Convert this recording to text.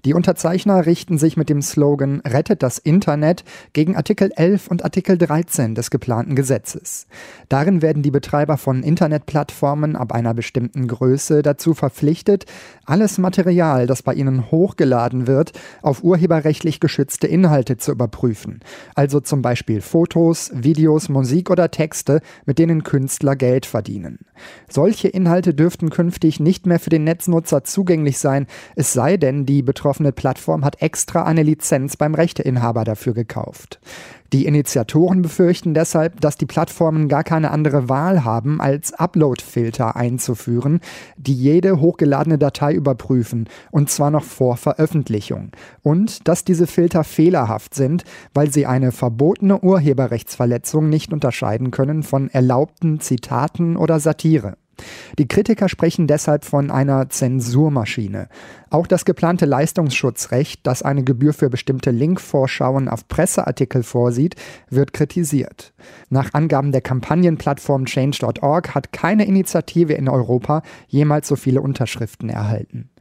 Die Unterzeichner richten sich mit dem Slogan „Rettet das Internet" gegen Artikel 11 und Artikel 13 des geplanten Gesetzes. Darin werden die Betreiber von Internetplattformen ab einer bestimmten Größe dazu verpflichtet, alles Material, das bei ihnen hochgeladen wird, auf urheberrechtlich geschützte Inhalte zu überprüfen. Also zum Beispiel Fotos, Videos, Musik oder Texte, mit denen Künstler Geld verdienen. Solche Inhalte dürften künftig nicht mehr für den Netznutzer zugänglich sein, es sei denn, die betroffene Plattform hat extra eine Lizenz beim Rechteinhaber dafür gekauft. Die Initiatoren befürchten deshalb, dass die Plattformen gar keine andere Wahl haben, als Upload-Filter einzuführen, die jede hochgeladene Datei überprüfen, und zwar noch vor Veröffentlichung. Und dass diese Filter fehlerhaft sind, weil sie eine verbotene Urheberrechtsverletzung nicht unterscheiden können von erlaubten Zitaten oder Satire. Die Kritiker sprechen deshalb von einer Zensurmaschine. Auch das geplante Leistungsschutzrecht, das eine Gebühr für bestimmte Linkvorschauen auf Presseartikel vorsieht, wird kritisiert. Nach Angaben der Kampagnenplattform Change.org hat keine Initiative in Europa jemals so viele Unterschriften erhalten.